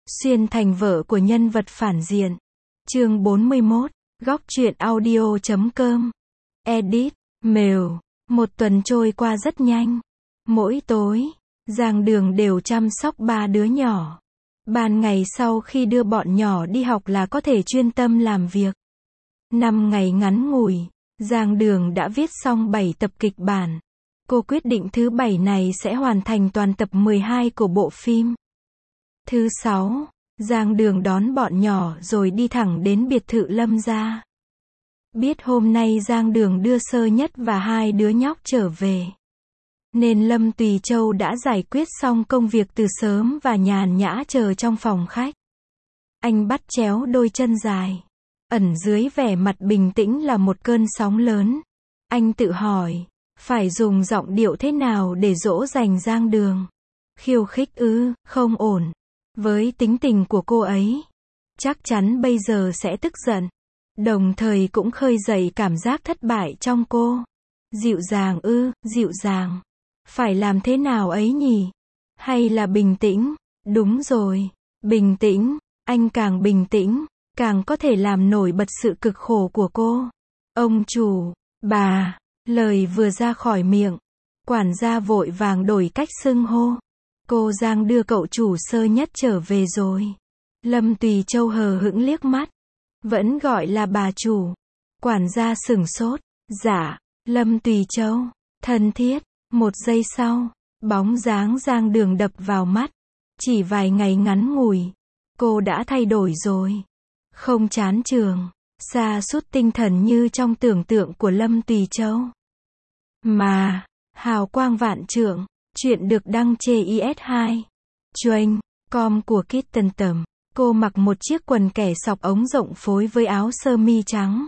Xuyên thành vợ của nhân vật phản diện. Chương 41, góc truyện audio.com. Edit, Mail. Một tuần trôi qua rất nhanh. Mỗi tối, Giang Đường đều chăm sóc ba đứa nhỏ. Ban ngày sau khi đưa bọn nhỏ đi học là có thể chuyên tâm làm việc. 5 ngày ngắn ngủi, Giang Đường đã viết xong 7 tập kịch bản. Cô quyết định thứ 7 này sẽ hoàn thành toàn tập 12 của bộ phim. Thứ 6, Giang Đường đón bọn nhỏ rồi đi thẳng đến biệt thự Lâm gia. Biết hôm nay Giang Đường đưa Sơ Nhất và hai đứa nhóc trở về, nên Lâm Tùy Châu đã giải quyết xong công việc từ sớm và nhàn nhã chờ trong phòng khách. Anh bắt chéo đôi chân dài, ẩn dưới vẻ mặt bình tĩnh là một cơn sóng lớn. Anh tự hỏi, phải dùng giọng điệu thế nào để dỗ dành Giang Đường? Khiêu khích ư? Không ổn. Với tính tình của cô ấy, chắc chắn bây giờ sẽ tức giận. Đồng thời cũng khơi dậy cảm giác thất bại trong cô. Dịu dàng ư? Dịu dàng. Phải làm thế nào ấy nhỉ? Hay là bình tĩnh? Đúng rồi, bình tĩnh. Anh càng bình tĩnh, càng có thể làm nổi bật sự cực khổ của cô. Ông chủ, bà, lời vừa ra khỏi miệng, quản gia vội vàng đổi cách xưng hô. Cô Giang đưa cậu chủ Sơ Nhất trở về rồi. Lâm Tùy Châu hờ hững liếc mắt. Vẫn gọi là bà chủ. Quản gia sửng sốt. Dạ, Lâm Tùy Châu. Thân thiết. Một giây sau, bóng dáng Giang Đường đập vào mắt. Chỉ vài ngày ngắn ngủi, cô đã thay đổi rồi. Không chán trường, sa sút tinh thần như trong tưởng tượng của Lâm Tùy Châu. Mà, hào quang vạn trượng. Chuyện được đăng trên IS2. Chuyên, com của Kitten Tầm. Cô mặc một chiếc quần kẻ sọc ống rộng phối với áo sơ mi trắng.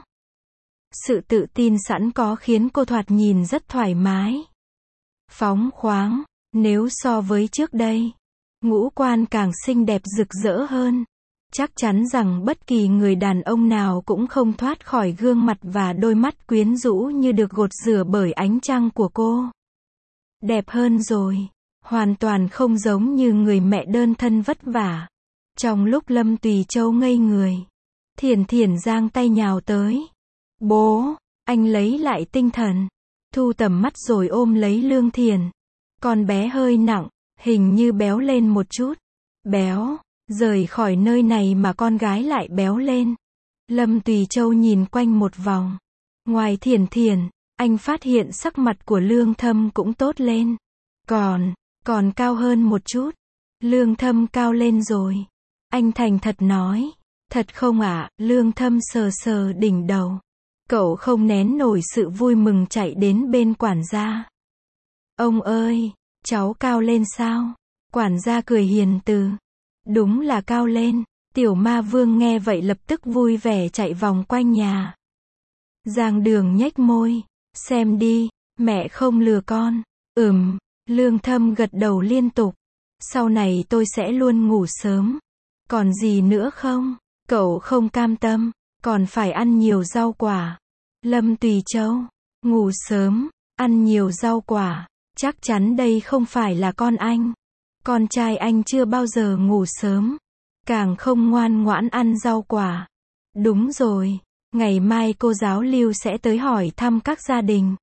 Sự tự tin sẵn có khiến cô thoạt nhìn rất thoải mái, phóng khoáng. Nếu so với trước đây, ngũ quan càng xinh đẹp rực rỡ hơn. Chắc chắn rằng bất kỳ người đàn ông nào cũng không thoát khỏi gương mặt và đôi mắt quyến rũ như được gột rửa bởi ánh trăng của cô. Đẹp hơn rồi, hoàn toàn không giống như người mẹ đơn thân vất vả. Trong lúc Lâm Tùy Châu ngây người, Thiển Thiển giang tay nhào tới. Bố, anh lấy lại tinh thần, thu tầm mắt rồi ôm lấy Lương Thiển. Con bé hơi nặng, hình như béo lên một chút. Béo, rời khỏi nơi này mà con gái lại béo lên. Lâm Tùy Châu nhìn quanh một vòng. Ngoài Thiển Thiển, anh phát hiện sắc mặt của Lương Thâm cũng tốt lên. Còn cao hơn một chút. Lương Thâm cao lên rồi. Anh thành thật nói. Thật không ạ? Lương Thâm sờ sờ đỉnh đầu. Cậu không nén nổi sự vui mừng chạy đến bên quản gia. Ông ơi, cháu cao lên sao? Quản gia cười hiền từ. Đúng là cao lên. Tiểu Ma Vương nghe vậy lập tức vui vẻ chạy vòng quanh nhà. Giang Đường nhếch môi. Xem đi, mẹ không lừa con. Lương Thâm gật đầu liên tục. Sau này tôi sẽ luôn ngủ sớm. Còn gì nữa không? Cậu không cam tâm, còn phải ăn nhiều rau quả. Lâm Tùy Châu, ngủ sớm, ăn nhiều rau quả. Chắc chắn đây không phải là con anh. Con trai anh chưa bao giờ ngủ sớm, càng không ngoan ngoãn ăn rau quả. Đúng rồi, ngày mai cô giáo Lưu sẽ tới hỏi thăm các gia đình.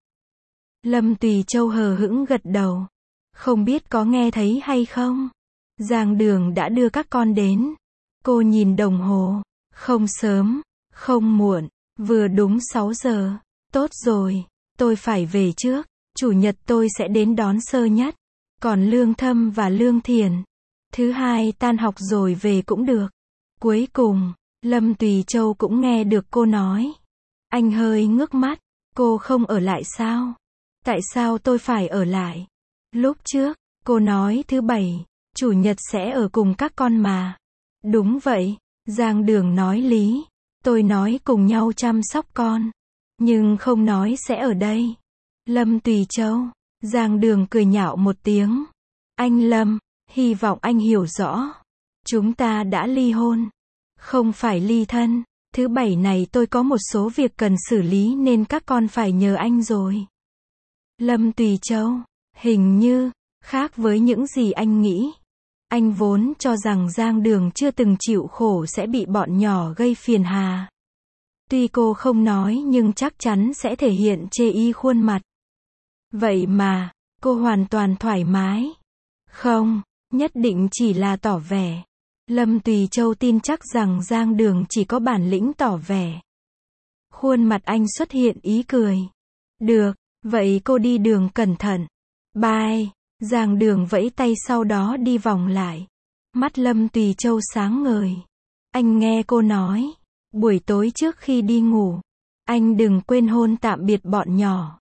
Lâm Tùy Châu hờ hững gật đầu. Không biết có nghe thấy hay không? Giang Đường đã đưa các con đến. Cô nhìn đồng hồ. Không sớm, không muộn, vừa đúng 6 giờ. Tốt rồi, tôi phải về trước. Chủ nhật tôi sẽ đến đón Sơ Nhất. Còn Lương Thâm và Lương Thiển, thứ hai tan học rồi về cũng được. Cuối cùng, Lâm Tùy Châu cũng nghe được cô nói. Anh hơi ngước mắt. Cô không ở lại sao? Tại sao tôi phải ở lại? Lúc trước, cô nói thứ bảy, chủ nhật sẽ ở cùng các con mà. Đúng vậy, Giang Đường nói lý. Tôi nói cùng nhau chăm sóc con, nhưng không nói sẽ ở đây. Lâm Tùy Châu. Giang Đường cười nhạo một tiếng. Anh Lâm, hy vọng anh hiểu rõ. Chúng ta đã ly hôn, không phải ly thân. Thứ bảy này tôi có một số việc cần xử lý nên các con phải nhờ anh rồi. Lâm Tùy Châu. Hình như, khác với những gì anh nghĩ. Anh vốn cho rằng Giang Đường chưa từng chịu khổ sẽ bị bọn nhỏ gây phiền hà. Tuy cô không nói nhưng chắc chắn sẽ thể hiện chê y khuôn mặt. Vậy mà, cô hoàn toàn thoải mái. Không, nhất định chỉ là tỏ vẻ. Lâm Tùy Châu tin chắc rằng Giang Đường chỉ có bản lĩnh tỏ vẻ. Khuôn mặt anh xuất hiện ý cười. Được, vậy cô đi đường cẩn thận. Bye. Giang Đường vẫy tay sau đó đi vòng lại. Mắt Lâm Tùy Châu sáng ngời. Anh nghe cô nói. Buổi tối trước khi đi ngủ, anh đừng quên hôn tạm biệt bọn nhỏ.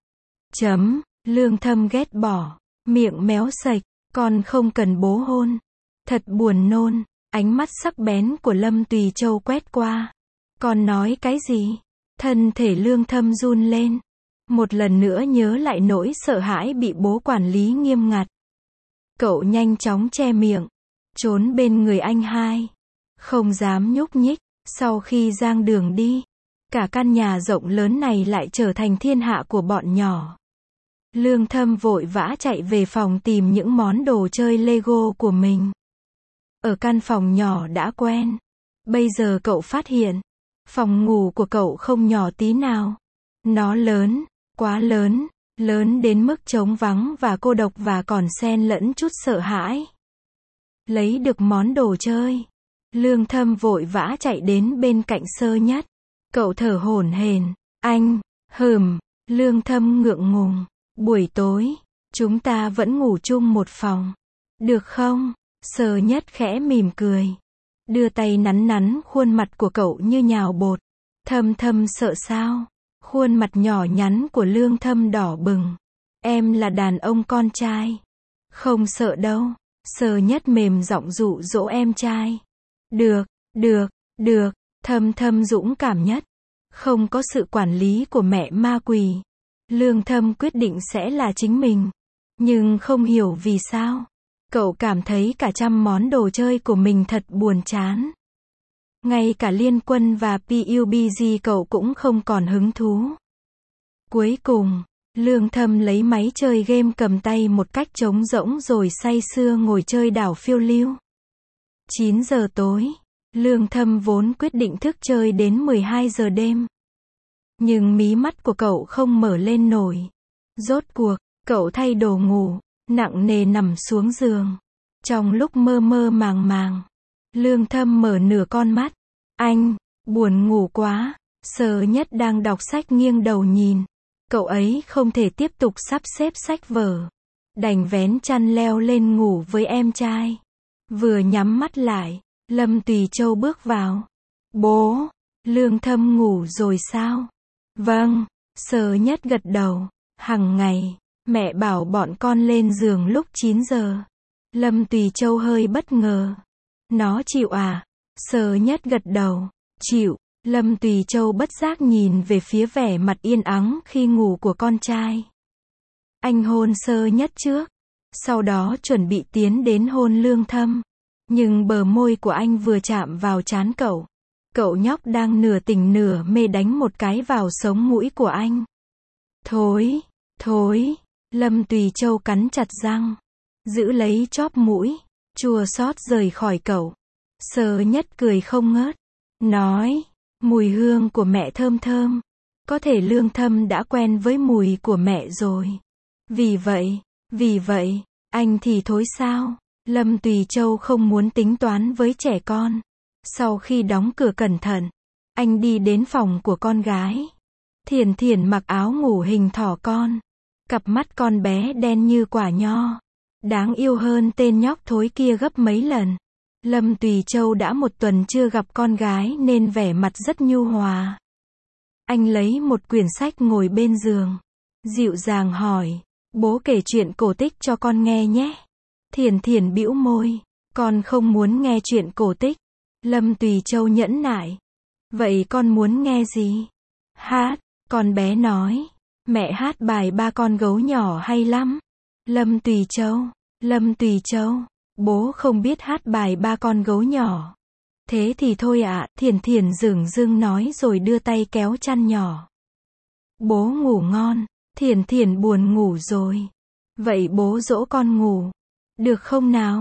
Lương Thâm ghét bỏ. Miệng méo sạch. Con không cần bố hôn. Thật buồn nôn. Ánh mắt sắc bén của Lâm Tùy Châu quét qua. Con nói cái gì? Thân thể Lương Thâm run lên. Một lần nữa nhớ lại nỗi sợ hãi bị bố quản lý nghiêm ngặt. Cậu nhanh chóng che miệng. Trốn bên người anh hai. Không dám nhúc nhích. Sau khi Giang Đường đi, cả căn nhà rộng lớn này lại trở thành thiên hạ của bọn nhỏ. Lương Thâm vội vã chạy về phòng tìm những món đồ chơi Lego của mình. Ở căn phòng nhỏ đã quen. Bây giờ cậu phát hiện, phòng ngủ của cậu không nhỏ tí nào. Nó lớn, quá lớn, lớn đến mức trống vắng và cô độc và còn xen lẫn chút sợ hãi. Lấy được món đồ chơi, Lương Thâm vội vã chạy đến bên cạnh Sơ Nhất. Cậu thở hổn hển. Anh, Lương Thâm ngượng ngùng. Buổi tối, chúng ta vẫn ngủ chung một phòng. Được không? Sơ Nhất khẽ mỉm cười. Đưa tay nắn nắn khuôn mặt của cậu như nhào bột. Thâm sợ sao? Khuôn mặt nhỏ nhắn của Lương Thâm đỏ bừng. Em là đàn ông con trai. Không sợ đâu. Sơ Nhất mềm giọng dụ dỗ em trai. Được. Thâm dũng cảm nhất. Không có sự quản lý của mẹ ma quỷ. Lương Thâm quyết định sẽ là chính mình. Nhưng không hiểu vì sao. Cậu cảm thấy cả trăm món đồ chơi của mình thật buồn chán. Ngay cả Liên Quân và PUBG cậu cũng không còn hứng thú. Cuối cùng, Lương Thâm lấy máy chơi game cầm tay một cách trống rỗng rồi say sưa ngồi chơi đảo phiêu lưu. 9 giờ tối, Lương Thâm vốn quyết định thức chơi đến 12 giờ đêm. Nhưng mí mắt của cậu không mở lên nổi. Rốt cuộc, cậu thay đồ ngủ, nặng nề nằm xuống giường. Trong lúc mơ mơ màng, Lương Thâm mở nửa con mắt. Anh, buồn ngủ quá. Sơ Nhất đang đọc sách nghiêng đầu nhìn. Cậu ấy không thể tiếp tục sắp xếp sách vở. Đành vén chăn leo lên ngủ với em trai. Vừa nhắm mắt lại, Lâm Tùy Châu bước vào. Bố, Lương Thâm ngủ rồi sao? Vâng, Sơ Nhất gật đầu. Hằng ngày, mẹ bảo bọn con lên giường lúc 9 giờ. Lâm Tùy Châu hơi bất ngờ. Nó chịu à? Sơ Nhất gật đầu. Chịu. Lâm Tùy Châu bất giác nhìn về phía vẻ mặt yên ắng khi ngủ của con trai. Anh hôn Sơ Nhất trước. Sau đó chuẩn bị tiến đến hôn Lương Thâm. Nhưng bờ môi của anh vừa chạm vào trán cậu. Cậu nhóc đang nửa tỉnh nửa mê đánh một cái vào sống mũi của anh. Thối. Lâm Tùy Châu cắn chặt răng. Giữ lấy chóp mũi. Chua xót rời khỏi cậu. Sơ Nhất cười không ngớt. Nói. Mùi hương của mẹ thơm thơm. Có thể Lương Thâm đã quen với mùi của mẹ rồi. Vì vậy, anh thì thối sao? Lâm Tùy Châu không muốn tính toán với trẻ con. Sau khi đóng cửa cẩn thận, anh đi đến phòng của con gái. Thiển mặc áo ngủ hình thỏ con. Cặp mắt con bé đen như quả nho. Đáng yêu hơn tên nhóc thối kia gấp mấy lần. Lâm Tùy Châu đã một tuần chưa gặp con gái nên vẻ mặt rất nhu hòa. Anh lấy một quyển sách ngồi bên giường. Dịu dàng hỏi. Bố kể chuyện cổ tích cho con nghe nhé. Thiển bĩu môi. Con không muốn nghe chuyện cổ tích. Lâm Tùy Châu nhẫn nại. Vậy con muốn nghe gì? Hát. Con bé nói. Mẹ hát bài Ba con gấu nhỏ hay lắm. Lâm Tùy Châu. Bố không biết hát bài Ba con gấu nhỏ. Thế thì thôi ạ. Thiển dửng dưng nói rồi đưa tay kéo chăn nhỏ. Bố ngủ ngon. Thiển buồn ngủ rồi. Vậy bố dỗ con ngủ. Được không nào?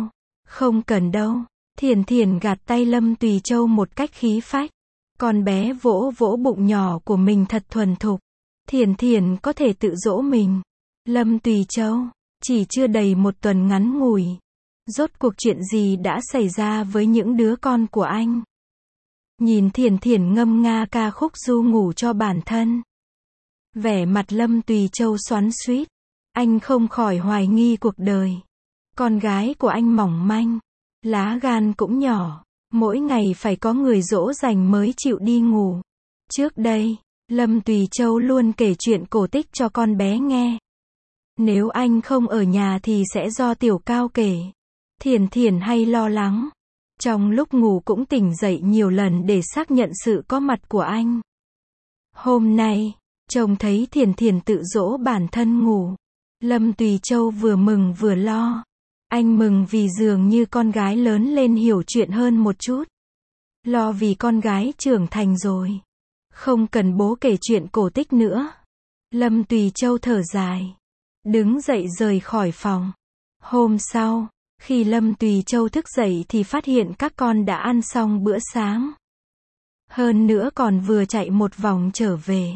Không cần đâu. Thiển Thiển gạt tay Lâm Tùy Châu một cách khí phách. Con bé vỗ vỗ bụng nhỏ của mình thật thuần thục. Thiển Thiển có thể tự dỗ mình. Lâm Tùy Châu, chỉ chưa đầy một tuần ngắn ngủi. Rốt cuộc chuyện gì đã xảy ra với những đứa con của anh? Nhìn Thiển Thiển ngâm nga ca khúc ru ngủ cho bản thân. Vẻ mặt Lâm Tùy Châu xoắn xuýt. Anh không khỏi hoài nghi cuộc đời. Con gái của anh mỏng manh. Lá gan cũng nhỏ. Mỗi ngày phải có người dỗ dành mới chịu đi ngủ. Trước đây, Lâm Tùy Châu luôn kể chuyện cổ tích cho con bé nghe. Nếu anh không ở nhà thì sẽ do Tiểu Cao kể. Thiển Thiển hay lo lắng. Trong lúc ngủ cũng tỉnh dậy nhiều lần để xác nhận sự có mặt của anh. Hôm nay, trông thấy Thiển Thiển tự dỗ bản thân ngủ. Lâm Tùy Châu vừa mừng vừa lo. Anh mừng vì dường như con gái lớn lên hiểu chuyện hơn một chút. Lo vì con gái trưởng thành rồi. Không cần bố kể chuyện cổ tích nữa. Lâm Tùy Châu thở dài. Đứng dậy rời khỏi phòng. Hôm sau, khi Lâm Tùy Châu thức dậy thì phát hiện các con đã ăn xong bữa sáng. Hơn nữa còn vừa chạy một vòng trở về.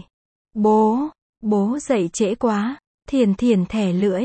Bố dậy trễ quá. Thiển Thiển thẻ lưỡi.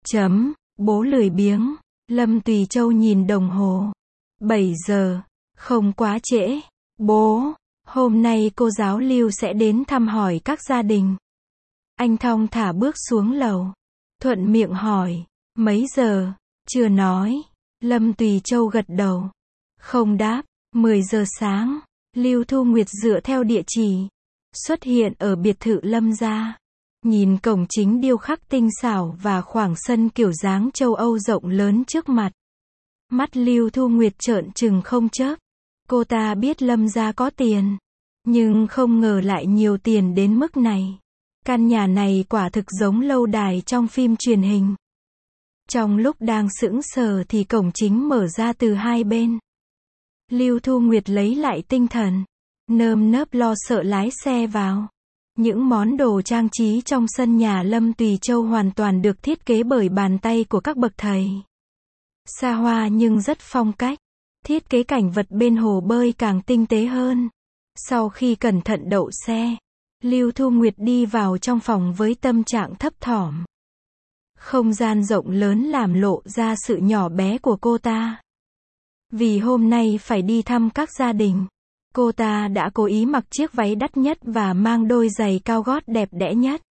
Bố lười biếng. Lâm Tùy Châu nhìn đồng hồ. 7 giờ. Không quá trễ. Bố, hôm nay cô giáo Lưu sẽ đến thăm hỏi các gia đình. Anh thong thả bước xuống lầu. Thuận miệng hỏi. Mấy giờ? Chưa nói. Lâm Tùy Châu gật đầu. Không đáp. 10 giờ sáng. Lưu Thu Nguyệt dựa theo địa chỉ. Xuất hiện ở biệt thự Lâm gia. Nhìn cổng chính điêu khắc tinh xảo và khoảng sân kiểu dáng châu Âu rộng lớn trước mặt. Mắt Lưu Thu Nguyệt trợn trừng không chớp. Cô ta biết Lâm gia có tiền. Nhưng không ngờ lại nhiều tiền đến mức này. Căn nhà này quả thực giống lâu đài trong phim truyền hình. Trong lúc đang sững sờ thì cổng chính mở ra từ hai bên. Lưu Thu Nguyệt lấy lại tinh thần. Nơm nớp lo sợ lái xe vào. Những món đồ trang trí trong sân nhà Lâm Tùy Châu hoàn toàn được thiết kế bởi bàn tay của các bậc thầy. Xa hoa nhưng rất phong cách. Thiết kế cảnh vật bên hồ bơi càng tinh tế hơn. Sau khi cẩn thận đậu xe, Lưu Thu Nguyệt đi vào trong phòng với tâm trạng thấp thỏm. Không gian rộng lớn làm lộ ra sự nhỏ bé của cô ta. Vì hôm nay phải đi thăm các gia đình, cô ta đã cố ý mặc chiếc váy đắt nhất và mang đôi giày cao gót đẹp đẽ nhất.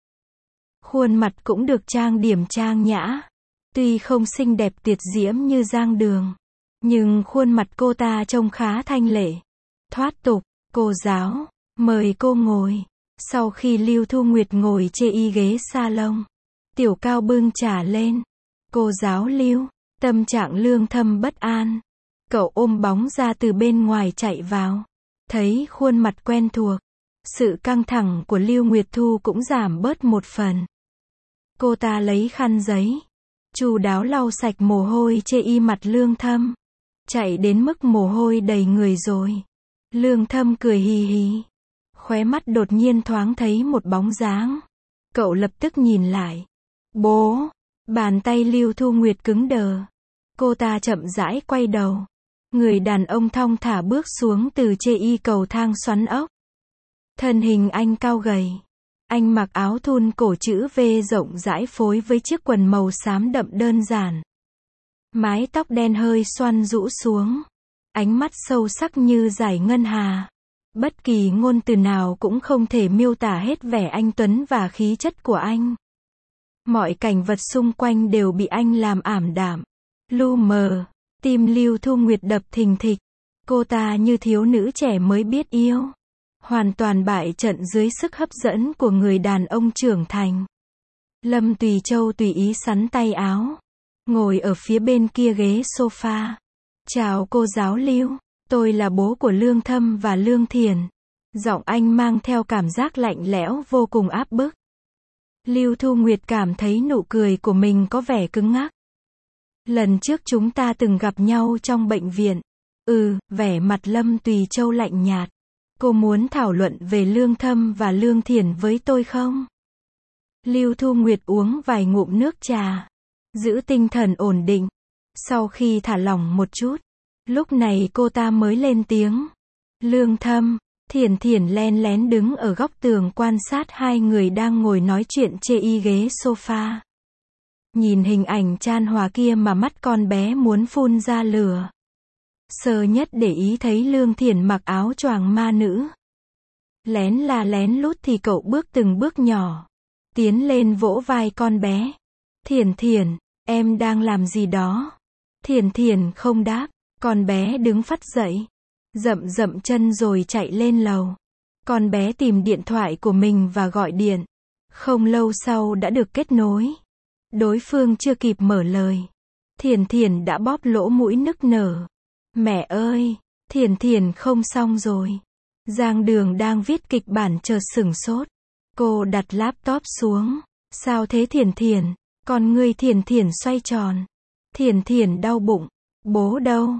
Khuôn mặt cũng được trang điểm trang nhã. Tuy không xinh đẹp tuyệt diễm như Giang Đường, nhưng khuôn mặt cô ta trông khá thanh lệ, thoát tục. Cô giáo, mời cô ngồi. Sau khi Lưu Thu Nguyệt ngồi chê y ghế salon, Tiểu Cao bưng trà lên. Cô giáo Lưu, tâm trạng Lương Thâm bất an. Cậu ôm bóng ra từ bên ngoài chạy vào. Thấy khuôn mặt quen thuộc, sự căng thẳng của Lưu Nguyệt Thu cũng giảm bớt một phần. Cô ta lấy khăn giấy, chu đáo lau sạch mồ hôi chê y mặt Lương Thâm. Chạy đến mức mồ hôi đầy người rồi. Lương Thâm cười hì hì. Khóe mắt đột nhiên thoáng thấy một bóng dáng. Cậu lập tức nhìn lại. Bố! Bàn tay Lưu Thu Nguyệt cứng đờ. Cô ta chậm rãi quay đầu. Người đàn ông thong thả bước xuống từ chê y cầu thang xoắn ốc. Thân hình anh cao gầy. Anh mặc áo thun cổ chữ V rộng rãi phối với chiếc quần màu xám đậm đơn giản. Mái tóc đen hơi xoăn rũ xuống. Ánh mắt sâu sắc như dải ngân hà. Bất kỳ ngôn từ nào cũng không thể miêu tả hết vẻ anh tuấn và khí chất của anh. Mọi cảnh vật xung quanh đều bị anh làm ảm đạm, lu mờ. Tim Lưu Thu Nguyệt đập thình thịch. Cô ta như thiếu nữ trẻ mới biết yêu. Hoàn toàn bại trận dưới sức hấp dẫn của người đàn ông trưởng thành. Lâm Tùy Châu tùy ý xắn tay áo. Ngồi ở phía bên kia ghế sofa. Chào cô giáo Lưu, tôi là bố của Lương Thâm và Lương Thiển. Giọng anh mang theo cảm giác lạnh lẽo vô cùng áp bức. Lưu Thu Nguyệt cảm thấy nụ cười của mình có vẻ cứng ngắc. Lần trước chúng ta từng gặp nhau trong bệnh viện. Vẻ mặt Lâm Tùy Châu lạnh nhạt. Cô muốn thảo luận về Lương Thâm và Lương Thiển với tôi không? Lưu Thu Nguyệt uống vài ngụm nước trà. Giữ tinh thần ổn định. Sau khi thả lỏng một chút, lúc này cô ta mới lên tiếng. Lương Thâm. Thiển Thiển len lén đứng ở góc tường quan sát hai người đang ngồi nói chuyện chê y ghế sofa. Nhìn hình ảnh chan hòa kia mà mắt con bé muốn phun ra lửa. Sơ nhất để ý thấy Lương Thiển mặc áo choàng ma nữ. Lén là lén lút thì cậu bước từng bước nhỏ. Tiến lên vỗ vai con bé. Thiển Thiển, em đang làm gì đó? Thiển Thiển không đáp. Con bé đứng phắt dậy. Dậm dậm chân rồi chạy lên lầu. Con bé tìm điện thoại của mình và gọi điện. Không lâu sau đã được kết nối. Đối phương chưa kịp mở lời. Thiển Thiển đã bóp lỗ mũi nức nở. Mẹ ơi, Thiển Thiển không xong rồi. Giang Đường đang viết kịch bản chợt sửng sốt. Cô đặt laptop xuống. Sao thế Thiển Thiển? Con ngươi Thiển Thiển xoay tròn. Thiển Thiển đau bụng. Bố đâu?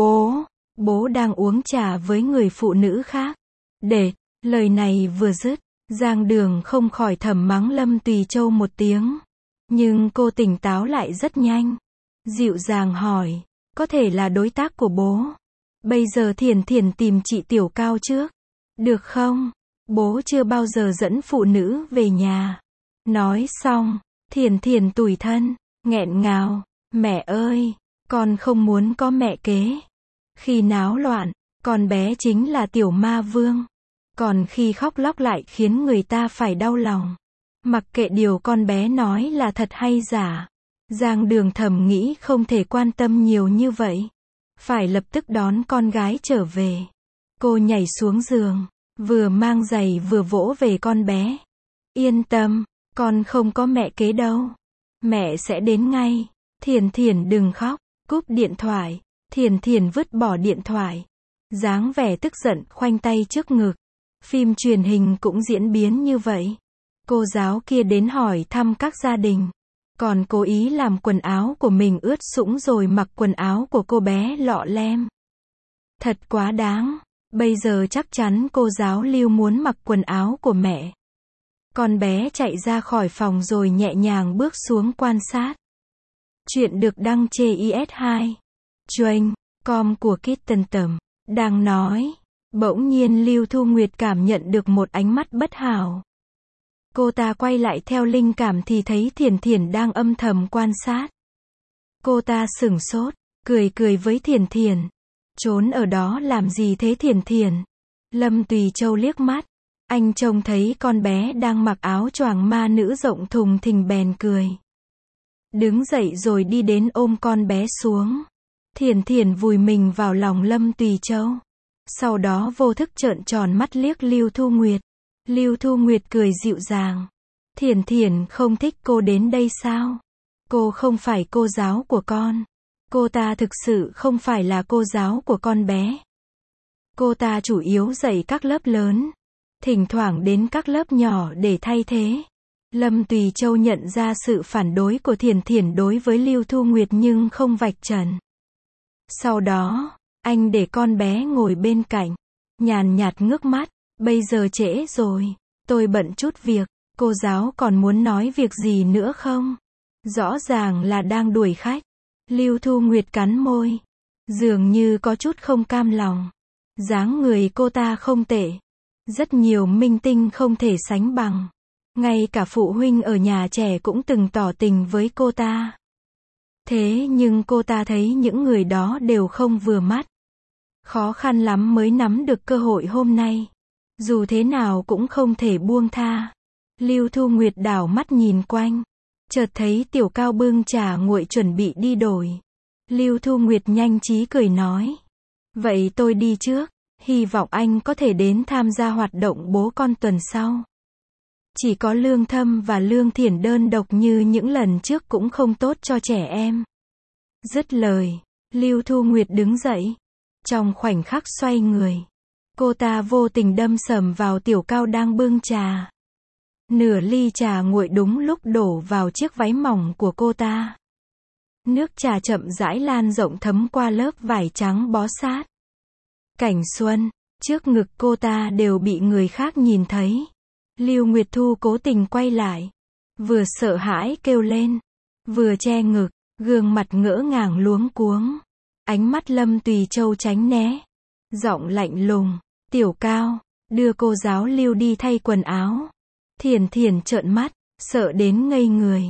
Bố đang uống trà với người phụ nữ khác. Để, lời này vừa dứt, Giang Đường không khỏi thầm mắng Lâm Tùy Châu một tiếng. Nhưng cô tỉnh táo lại rất nhanh. Dịu dàng hỏi, có thể là đối tác của bố. Bây giờ Thiển Thiển tìm chị Tiểu Cao trước. Được không? Bố chưa bao giờ dẫn phụ nữ về nhà. Nói xong, Thiển Thiển tủi thân, nghẹn ngào. Mẹ ơi, con không muốn có mẹ kế. Khi náo loạn, con bé chính là tiểu ma vương. Còn khi khóc lóc lại khiến người ta phải đau lòng. Mặc kệ điều con bé nói là thật hay giả. Giang Đường thầm nghĩ không thể quan tâm nhiều như vậy. Phải lập tức đón con gái trở về. Cô nhảy xuống giường, vừa mang giày vừa vỗ về con bé. Yên tâm, con không có mẹ kế đâu. Mẹ sẽ đến ngay. Thiển Thiển đừng khóc. Cúp điện thoại. Thiển Thiển vứt bỏ điện thoại. Dáng vẻ tức giận khoanh tay trước ngực. Phim truyền hình cũng diễn biến như vậy. Cô giáo kia đến hỏi thăm các gia đình. Còn cố ý làm quần áo của mình ướt sũng rồi mặc quần áo của cô bé lọ lem. Thật quá đáng. Bây giờ chắc chắn cô giáo Lưu muốn mặc quần áo của mẹ. Con bé chạy ra khỏi phòng rồi nhẹ nhàng bước xuống quan sát. Chuyện được đăng trên IS2. Chuyên com của Kitten Tầm. Đang nói. Bỗng nhiên Lưu Thu Nguyệt cảm nhận được một ánh mắt bất hảo. Cô ta quay lại theo linh cảm thì thấy Thiển Thiển đang âm thầm quan sát. Cô ta sửng sốt, cười với Thiển Thiển. Trốn ở đó làm gì thế Thiển Thiển? Lâm Tùy Châu liếc mắt. Anh trông thấy con bé đang mặc áo choàng ma nữ rộng thùng thình bèn cười. Đứng dậy rồi đi đến ôm con bé xuống. Thiển Thiển vùi mình vào lòng Lâm Tùy Châu. Sau đó vô thức trợn tròn mắt liếc Lưu Thu Nguyệt. Lưu Thu Nguyệt cười dịu dàng. Thiển Thiển không thích cô đến đây sao? Cô không phải cô giáo của con. Cô ta thực sự không phải là cô giáo của con bé. Cô ta chủ yếu dạy các lớp lớn. Thỉnh thoảng đến các lớp nhỏ để thay thế. Lâm Tùy Châu nhận ra sự phản đối của Thiển Thiển đối với Lưu Thu Nguyệt nhưng không vạch trần. Sau đó, anh để con bé ngồi bên cạnh. Nhàn nhạt ngước mắt. Bây giờ trễ rồi. Tôi bận chút việc. Cô giáo còn muốn nói việc gì nữa không? Rõ ràng là đang đuổi khách. Lưu Thu Nguyệt cắn môi. Dường như có chút không cam lòng. Dáng người cô ta không tệ. Rất nhiều minh tinh không thể sánh bằng. Ngay cả phụ huynh ở nhà trẻ cũng từng tỏ tình với cô ta. Thế nhưng cô ta thấy những người đó đều không vừa mắt. Khó khăn lắm mới nắm được cơ hội hôm nay. Dù thế nào cũng không thể buông tha. Lưu Thu Nguyệt đảo mắt nhìn quanh. Chợt thấy Tiểu Cao bưng trà nguội chuẩn bị đi đổi. Lưu Thu Nguyệt nhanh trí cười nói. Vậy tôi đi trước. Hy vọng anh có thể đến tham gia hoạt động bố con tuần sau. Chỉ có Lương Thâm và Lương Thiển đơn độc như những lần trước cũng không tốt cho trẻ em. Dứt lời, Lưu Thu Nguyệt đứng dậy. Trong khoảnh khắc xoay người, cô ta vô tình đâm sầm vào Tiểu Cao đang bưng trà. Nửa ly trà nguội đúng lúc đổ vào chiếc váy mỏng của cô ta. Nước trà chậm rãi lan rộng thấm qua lớp vải trắng bó sát. Cảnh xuân, trước ngực cô ta đều bị người khác nhìn thấy. Lưu Nguyệt Thu cố tình quay lại. Vừa sợ hãi kêu lên, vừa che ngực. Gương mặt ngỡ ngàng luống cuống. Ánh mắt Lâm Tùy Châu tránh né. Giọng lạnh lùng. Tiểu Cao, đưa cô giáo Lưu đi thay quần áo. Thiền Thiền trợn mắt, sợ đến ngây người.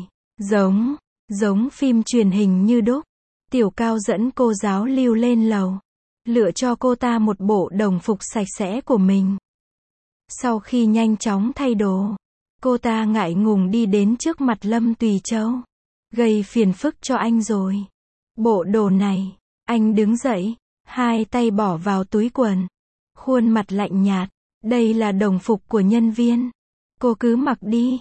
Giống phim truyền hình như đúc. Tiểu Cao dẫn cô giáo Lưu lên lầu. Lựa cho cô ta một bộ đồng phục sạch sẽ của mình. Sau khi nhanh chóng thay đồ, cô ta ngại ngùng đi đến trước mặt Lâm Tùy Châu. Gây phiền phức cho anh rồi. Bộ đồ này, anh đứng dậy, hai tay bỏ vào túi quần. Khuôn mặt lạnh nhạt, đây là đồng phục của nhân viên. Cô cứ mặc đi.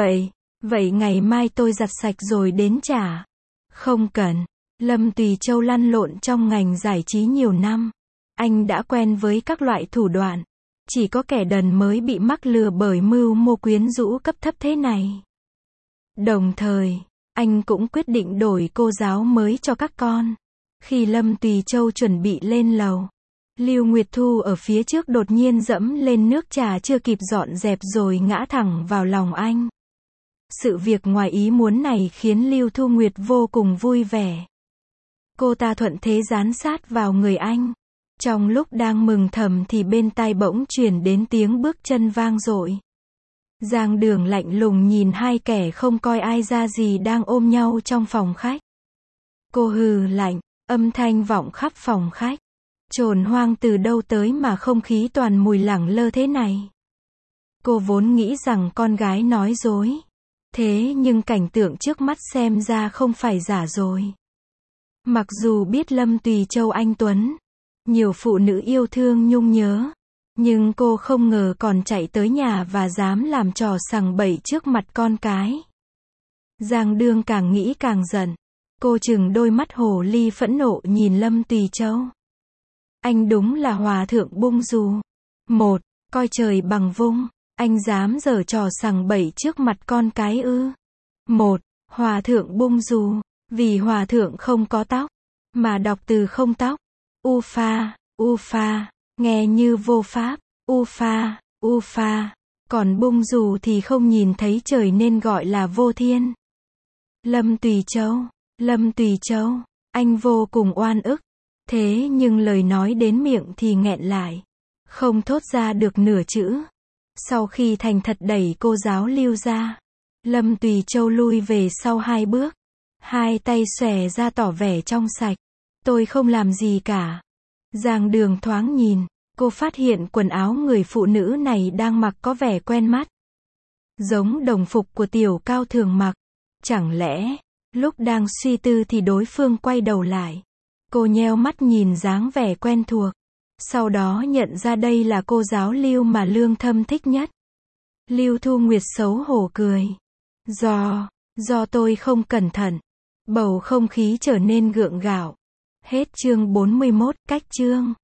Vậy ngày mai tôi giặt sạch rồi đến trả. Không cần. Lâm Tùy Châu lăn lộn trong ngành giải trí nhiều năm. Anh đã quen với các loại thủ đoạn. Chỉ có kẻ đần mới bị mắc lừa bởi mưu mô quyến rũ cấp thấp thế này. Đồng thời, anh cũng quyết định đổi cô giáo mới cho các con. Khi Lâm Tùy Châu chuẩn bị lên lầu, Lưu Nguyệt Thu ở phía trước đột nhiên dẫm lên nước trà chưa kịp dọn dẹp rồi ngã thẳng vào lòng anh. Sự việc ngoài ý muốn này khiến Lưu Thu Nguyệt vô cùng vui vẻ. Cô ta thuận thế dán sát vào người anh. Trong lúc đang mừng thầm thì bên tai bỗng truyền đến tiếng bước chân vang dội. Giang Đường lạnh lùng nhìn hai kẻ không coi ai ra gì đang ôm nhau trong phòng khách. Cô hừ lạnh, âm thanh vọng khắp phòng khách. Chồn hoang từ đâu tới mà không khí toàn mùi lẳng lơ thế này. Cô vốn nghĩ rằng con gái nói dối. Thế nhưng cảnh tượng trước mắt xem ra không phải giả rồi. Mặc dù biết Lâm Tùy Châu anh tuấn, nhiều phụ nữ yêu thương nhung nhớ, nhưng cô không ngờ còn chạy tới nhà và dám làm trò sằng bậy trước mặt con cái. Giang Đường càng nghĩ càng giận. Cô trừng đôi mắt hồ ly phẫn nộ nhìn Lâm Tùy Châu. Anh đúng là hòa thượng bung dù. Coi trời bằng vung. Anh dám giở trò sằng bậy trước mặt con cái ư? Hòa thượng bung dù. Vì hòa thượng không có tóc, mà đọc từ không tóc. U pha, nghe như vô pháp. U pha. Còn bung dù thì không nhìn thấy trời nên gọi là vô thiên. Lâm Tùy Châu, anh vô cùng oan ức. Thế nhưng lời nói đến miệng thì nghẹn lại. Không thốt ra được nửa chữ. Sau khi thành thật đẩy cô giáo Lưu ra, Lâm Tùy Châu lui về sau 2 bước. Hai tay xòe ra tỏ vẻ trong sạch. Tôi không làm gì cả. Giang Đường thoáng nhìn, cô phát hiện quần áo người phụ nữ này đang mặc có vẻ quen mắt. Giống đồng phục của Tiểu Cao thường mặc. Chẳng lẽ, lúc đang suy tư thì đối phương quay đầu lại. Cô nheo mắt nhìn dáng vẻ quen thuộc. Sau đó nhận ra đây là cô giáo Lưu mà Lương Thâm thích nhất. Lưu Thu Nguyệt xấu hổ cười. Do tôi không cẩn thận. Bầu không khí trở nên gượng gạo. Hết chương 41, cách chương.